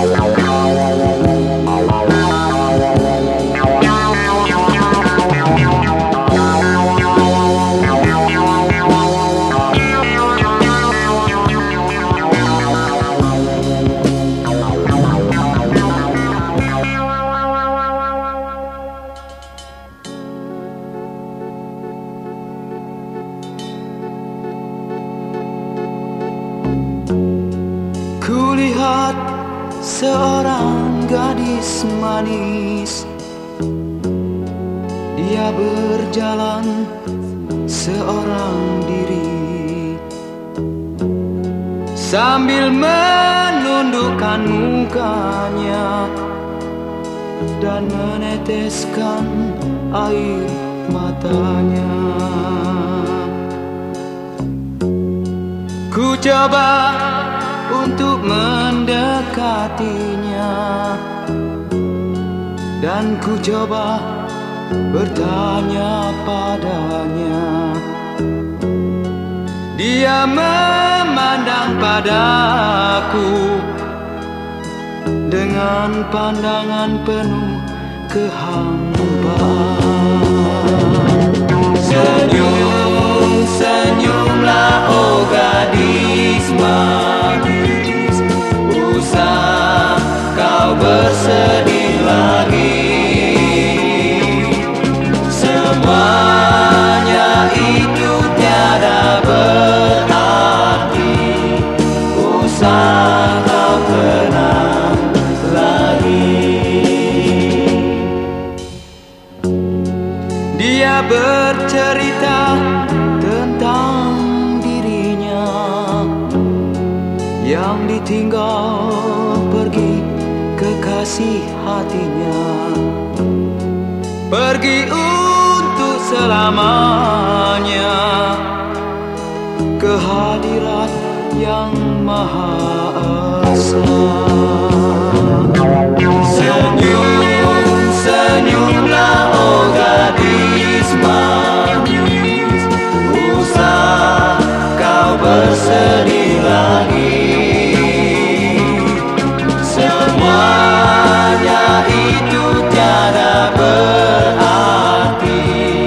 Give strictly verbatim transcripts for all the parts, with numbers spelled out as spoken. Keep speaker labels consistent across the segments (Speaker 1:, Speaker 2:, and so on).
Speaker 1: Kulihat seorang gadis manis, dia berjalan seorang diri sambil menundukkan mukanya dan meneteskan air matanya. Ku coba untuk mendekatinya dan ku coba bertanya padanya. Dia memandang padaku dengan pandangan penuh kehambaan. Senyum, senyumlah oh gadis manis, usah kau bersedih lagi. Semuanya itu tiada berarti, usah kau kenang lagi. Dia bercerita tentang dirinya yang ditinggal pergi kekasih hatinya, pergi untuk selamanya ke hadirat yang Maha Esa. Senyum, senyumlah oh gadis manis, usah kau bersedih lagi. Semuanya itu tiada berarti,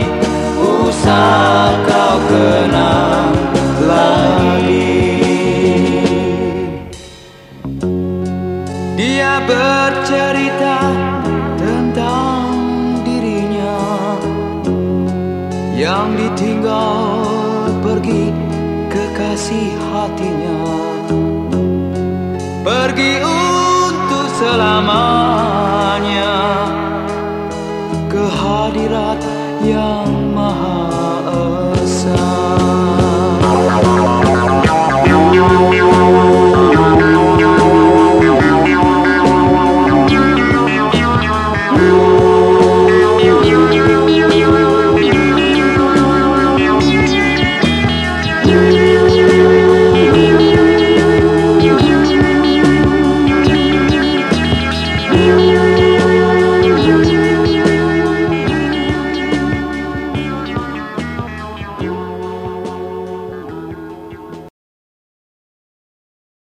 Speaker 1: usah kau kenang lagi. Dia bercerita tentang dirinya yang ditinggal pergi kekasih hatinya, pergi untuk selamanya